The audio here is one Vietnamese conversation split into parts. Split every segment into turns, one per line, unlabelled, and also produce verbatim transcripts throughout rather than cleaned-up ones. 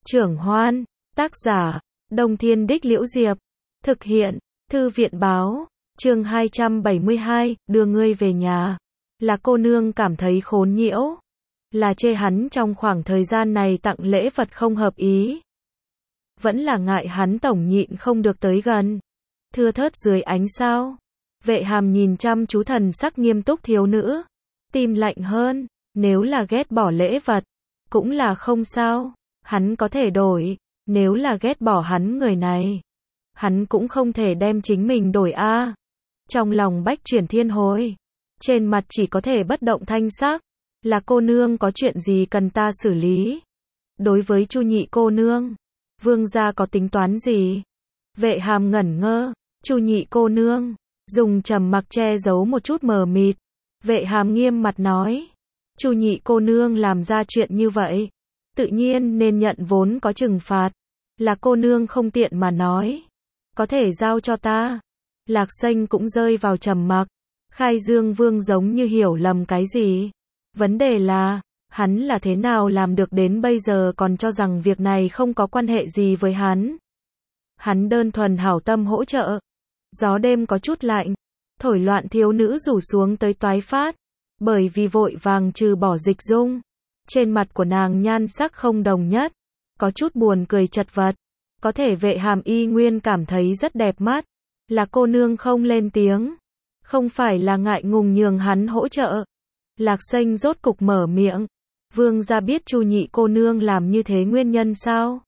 Trưởng Hoan, tác giả, Đông Thiên Đích Liễu Diệp, thực hiện, Thư viện báo, chương hai trăm bảy mươi hai, đưa ngươi về nhà. Là cô nương cảm thấy khốn nhiễu, là chê hắn trong khoảng thời gian này tặng lễ vật không hợp ý, vẫn là ngại hắn tổng nhịn không được tới gần. Thưa thớt dưới ánh sao, Vệ Hàm nhìn chăm chú thần sắc nghiêm túc thiếu nữ, tim lạnh hơn. Nếu là ghét bỏ lễ vật, cũng là không sao, hắn có thể đổi. Nếu là ghét bỏ hắn người này, hắn cũng không thể đem chính mình đổi a. Trong lòng bách chuyển thiên hồi, trên mặt chỉ có thể bất động thanh sắc. Là cô nương có chuyện gì cần ta xử lý? Đối với Chu Nhị cô nương, vương gia có tính toán gì? Vệ Hàm ngẩn ngơ. Chu Nhị cô nương dùng trầm mặc che giấu một chút mờ mịt. Vệ Hàm nghiêm mặt nói, Chu Nhị cô nương làm ra chuyện như vậy, tự nhiên nên nhận vốn có trừng phạt. Là cô nương không tiện mà nói, có thể giao cho ta. Lạc Xanh cũng rơi vào trầm mặc. Khai Dương Vương giống như hiểu lầm cái gì. Vấn đề là, hắn là thế nào làm được đến bây giờ còn cho rằng việc này không có quan hệ gì với hắn. Hắn đơn thuần hảo tâm hỗ trợ. Gió đêm có chút lạnh, thổi loạn thiếu nữ rủ xuống tới toái phát. Bởi vì vội vàng trừ bỏ dịch dung, trên mặt của nàng nhan sắc không đồng nhất, có chút buồn cười chật vật. Có thể Vệ Hàm y nguyên cảm thấy rất đẹp mắt. Là cô nương không lên tiếng, không phải là ngại ngùng nhường hắn hỗ trợ. Lạc Xanh rốt cục mở miệng, vương gia biết Chu Nhị cô nương làm như thế nguyên nhân sao?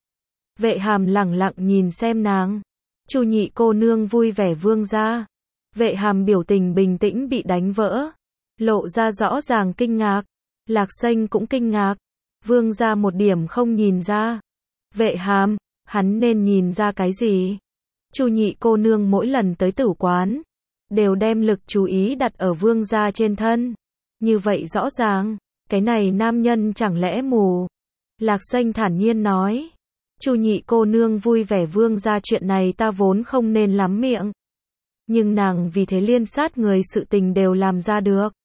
Vệ Hàm lẳng lặng nhìn xem nàng. Chu Nhị cô nương vui vẻ vương gia. Vệ Hàm biểu tình bình tĩnh bị đánh vỡ, lộ ra rõ ràng kinh ngạc. Lạc Xanh cũng kinh ngạc, vương gia một điểm không nhìn ra. Vệ Hàm, hắn nên nhìn ra cái gì? Chu Nhị cô nương mỗi lần tới tử quán, đều đem lực chú ý đặt ở vương gia trên thân. Như vậy rõ ràng, cái này nam nhân chẳng lẽ mù? Lạc Xanh thản nhiên nói, Chu Nhị cô nương vui vẻ vương gia chuyện này ta vốn không nên lắm miệng. Nhưng nàng vì thế liên sát người sự tình đều làm ra được.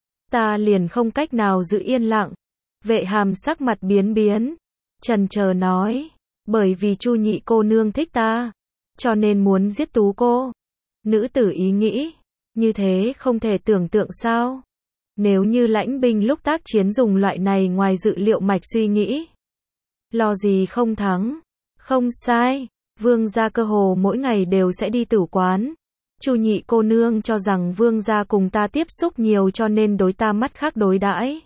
Ta liền không cách nào giữ yên lặng. Vệ Hàm sắc mặt biến biến, chần chờ nói, bởi vì Chu Nhị cô nương thích ta, cho nên muốn giết Tú cô. Nữ tử ý nghĩ, như thế không thể tưởng tượng sao? Nếu như lãnh binh lúc tác chiến dùng loại này ngoài dự liệu mạch suy nghĩ, lo gì không thắng? Không sai, vương gia cơ hồ mỗi ngày đều sẽ đi tử quán. Chu Nhị cô nương cho rằng vương gia cùng ta tiếp xúc nhiều cho nên đối ta mắt khác đối đãi.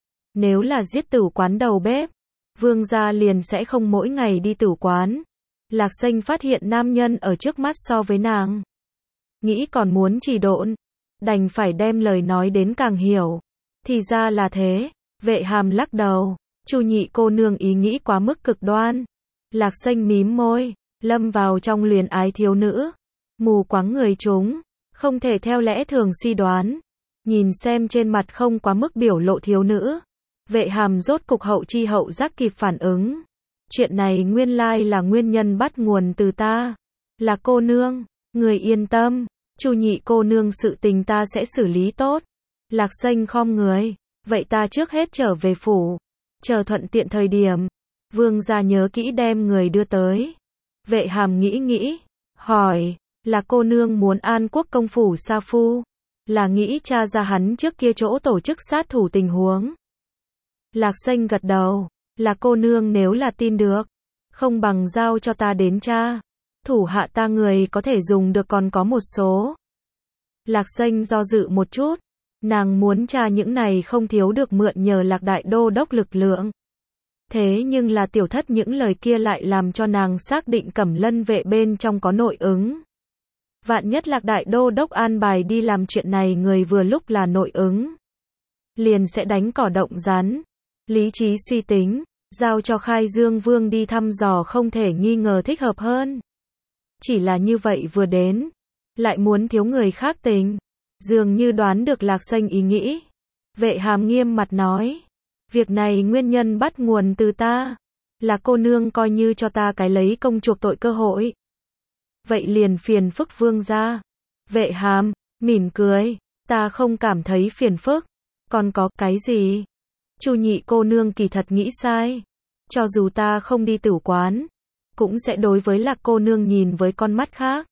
Nếu là giết tử quán đầu bếp, vương gia liền sẽ không mỗi ngày đi tử quán. Lạc Xanh phát hiện nam nhân ở trước mắt so với nàng, nghĩ còn muốn trì độn, đành phải đem lời nói đến càng hiểu. Thì ra là thế. Vệ Hàm lắc đầu, Chu Nhị cô nương ý nghĩ quá mức cực đoan. Lạc Xanh mím môi, lâm vào trong luyến ái thiếu nữ, mù quáng người chúng, không thể theo lẽ thường suy đoán. Nhìn xem trên mặt không quá mức biểu lộ thiếu nữ, Vệ Hàm rốt cục hậu chi hậu giác kịp phản ứng. Chuyện này nguyên lai là nguyên nhân bắt nguồn từ ta. Là cô nương, người yên tâm, Chu Nhị cô nương sự tình ta sẽ xử lý tốt. Lạc Xanh khom người, vậy ta trước hết trở về phủ, chờ thuận tiện thời điểm, vương gia nhớ kỹ đem người đưa tới. Vệ Hàm nghĩ nghĩ, hỏi, là cô nương muốn An Quốc công phủ sa phu, là nghĩ tra ra hắn trước kia chỗ tổ chức sát thủ tình huống? Lạc Xanh gật đầu, là cô nương nếu là tin được, không bằng giao cho ta đến tra. Thủ hạ ta người có thể dùng được còn có một số. Lạc Xanh do dự một chút, nàng muốn tra những này không thiếu được mượn nhờ Lạc đại đô đốc lực lượng. Thế nhưng là tiểu thất những lời kia lại làm cho nàng xác định Cẩm Lân vệ bên trong có nội ứng. Vạn nhất Lạc đại đô đốc an bài đi làm chuyện này người vừa lúc là nội ứng, liền sẽ đánh cỏ động rắn. Lý trí suy tính, giao cho Khai Dương Vương đi thăm dò không thể nghi ngờ thích hợp hơn. Chỉ là như vậy vừa đến, lại muốn thiếu người khác tình. Dường như đoán được Lạc Xanh ý nghĩ. Vệ Hàm nghiêm mặt nói, việc này nguyên nhân bắt nguồn từ ta. Là cô nương coi như cho ta cái lấy công chuộc tội cơ hội. Vậy liền phiền phức vương gia. Vệ Hàm, mỉm cười, ta không cảm thấy phiền phức. Còn có cái gì? Chu Nhị cô nương kỳ thật nghĩ sai. cho dù ta không đi tử quán, cũng sẽ đối với Lạc cô nương nhìn với con mắt khác.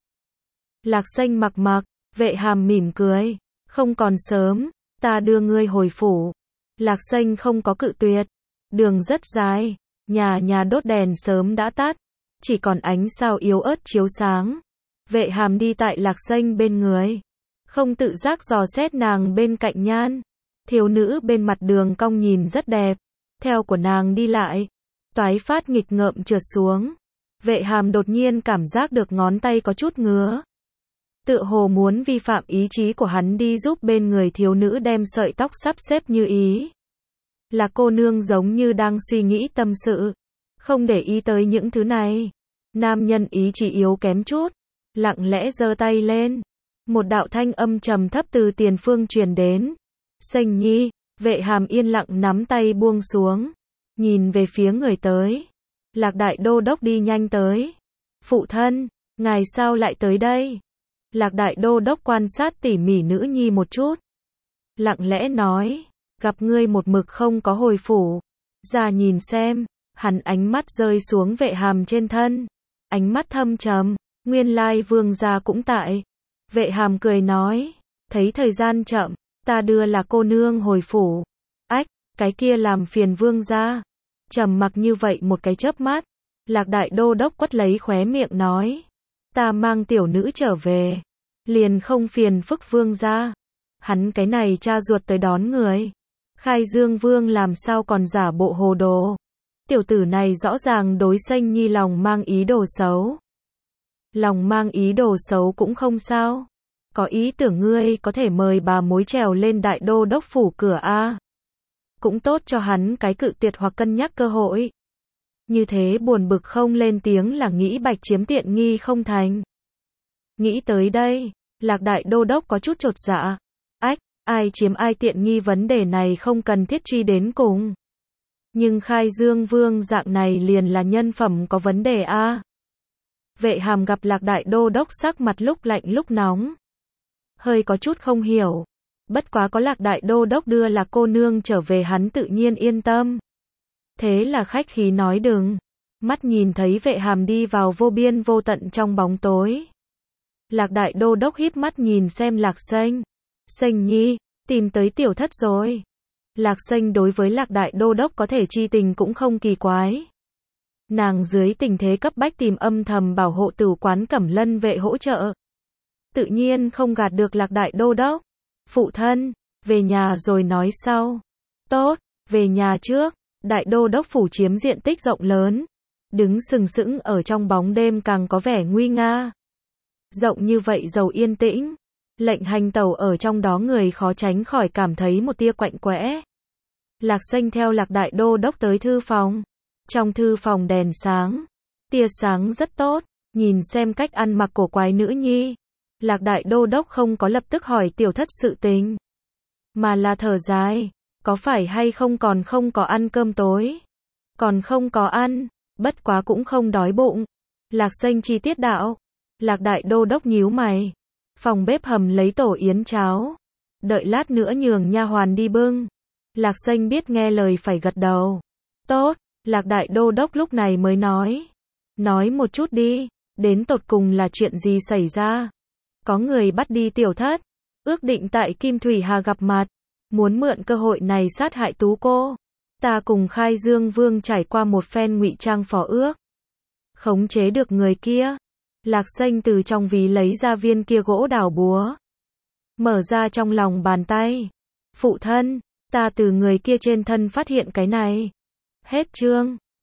Lạc Xanh mặc mặc, Vệ Hàm mỉm cười, không còn sớm, ta đưa ngươi hồi phủ. Lạc Xanh không có cự tuyệt, đường rất dài, nhà nhà đốt đèn sớm đã tắt, chỉ còn ánh sao yếu ớt chiếu sáng. Vệ Hàm đi tại Lạc Xanh bên người, không tự giác dò xét nàng bên cạnh nhan. Thiếu nữ bên mặt đường cong nhìn rất đẹp, theo của nàng đi lại, toái phát nghịch ngợm trượt xuống. Vệ Hàm đột nhiên cảm giác được ngón tay có chút ngứa. Tựa hồ muốn vi phạm ý chí của hắn đi giúp bên người thiếu nữ đem sợi tóc sắp xếp như ý. Là cô nương giống như đang suy nghĩ tâm sự, không để ý tới những thứ này. Nam nhân ý chỉ yếu kém chút, lặng lẽ giơ tay lên. Một đạo thanh âm trầm thấp từ tiền phương truyền đến. Xanh nhi, Vệ Hàm yên lặng nắm tay buông xuống, nhìn về phía người tới. Lạc đại đô đốc đi nhanh tới. Phụ thân, ngài sao lại tới đây? Lạc đại đô đốc quan sát tỉ mỉ nữ nhi một chút, lặng lẽ nói, gặp ngươi một mực không có hồi phủ, ra nhìn xem. Hắn ánh mắt rơi xuống Vệ Hàm trên thân, ánh mắt thâm trầm, nguyên lai vương gia cũng tại. Vệ Hàm cười nói, thấy thời gian chậm, ta đưa là cô nương hồi phủ. Ách, cái kia làm phiền vương gia. Trầm mặc như vậy một cái chớp mắt, Lạc đại đô đốc quất lấy khóe miệng nói, ta mang tiểu nữ trở về, liền không phiền phức vương gia. Hắn cái này cha ruột tới đón người, Khai Dương vương làm sao còn giả bộ hồ đồ. Tiểu tử này rõ ràng đối Xanh nhi lòng mang ý đồ xấu. Lòng mang ý đồ xấu cũng không sao. Có ý tưởng ngươi có thể mời bà mối trèo lên đại đô đốc phủ cửa a. Cũng tốt cho hắn cái cự tuyệt hoặc cân nhắc cơ hội. Như thế buồn bực không lên tiếng là nghĩ bạch chiếm tiện nghi không thành. Nghĩ tới đây, Lạc đại đô đốc có chút chột dạ. Ách, ai chiếm ai tiện nghi vấn đề này không cần thiết truy đến cùng. Nhưng Khai Dương vương dạng này liền là nhân phẩm có vấn đề a. Vệ Hàm gặp Lạc đại đô đốc sắc mặt lúc lạnh lúc nóng, hơi có chút không hiểu. Bất quá có Lạc đại đô đốc đưa Lạc cô nương trở về hắn tự nhiên yên tâm. Thế là khách khí nói đừng. Mắt nhìn thấy Vệ Hàm đi vào vô biên vô tận trong bóng tối. Lạc đại đô đốc híp mắt nhìn xem Lạc Xanh. Xanh nhi, tìm tới tiểu thất rồi. Lạc Xanh đối với Lạc đại đô đốc có thể chi tình cũng không kỳ quái. Nàng dưới tình thế cấp bách tìm âm thầm bảo hộ tử quán Cẩm Lân vệ hỗ trợ. Tự nhiên không gạt được Lạc đại đô đốc. Phụ thân, về nhà rồi nói sau. Tốt, về nhà trước. Đại đô đốc phủ chiếm diện tích rộng lớn, đứng sừng sững ở trong bóng đêm càng có vẻ nguy nga. Rộng như vậy giàu yên tĩnh, lệnh hành tẩu ở trong đó người khó tránh khỏi cảm thấy một tia quạnh quẽ. Lạc Xanh theo Lạc đại đô đốc tới thư phòng. Trong thư phòng đèn sáng, tia sáng rất tốt, nhìn xem cách ăn mặc cổ quái nữ nhi. Lạc đại đô đốc không có lập tức hỏi tiểu thất sự tình, mà là thở dài, có phải hay không còn không có ăn cơm tối? Còn không có ăn, bất quá cũng không đói bụng. Lạc Xanh chi tiết đạo. Lạc đại đô đốc nhíu mày. Phòng bếp hầm lấy tổ yến cháo, đợi lát nữa nhường nha hoàn đi bưng. Lạc Xanh biết nghe lời phải gật đầu. Tốt, Lạc đại đô đốc lúc này mới nói. Nói một chút đi, đến tột cùng là chuyện gì xảy ra? Có người bắt đi tiểu thất, ước định tại Kim Thủy Hà gặp mặt, muốn mượn cơ hội này sát hại tú cô. Ta cùng Khai Dương vương trải qua một phen ngụy trang phó ước, khống chế được người kia. Lạc Xanh từ trong ví lấy ra viên kia gỗ đào búa, mở ra trong lòng bàn tay. Phụ thân, ta từ người kia trên thân phát hiện cái này. Hết chương.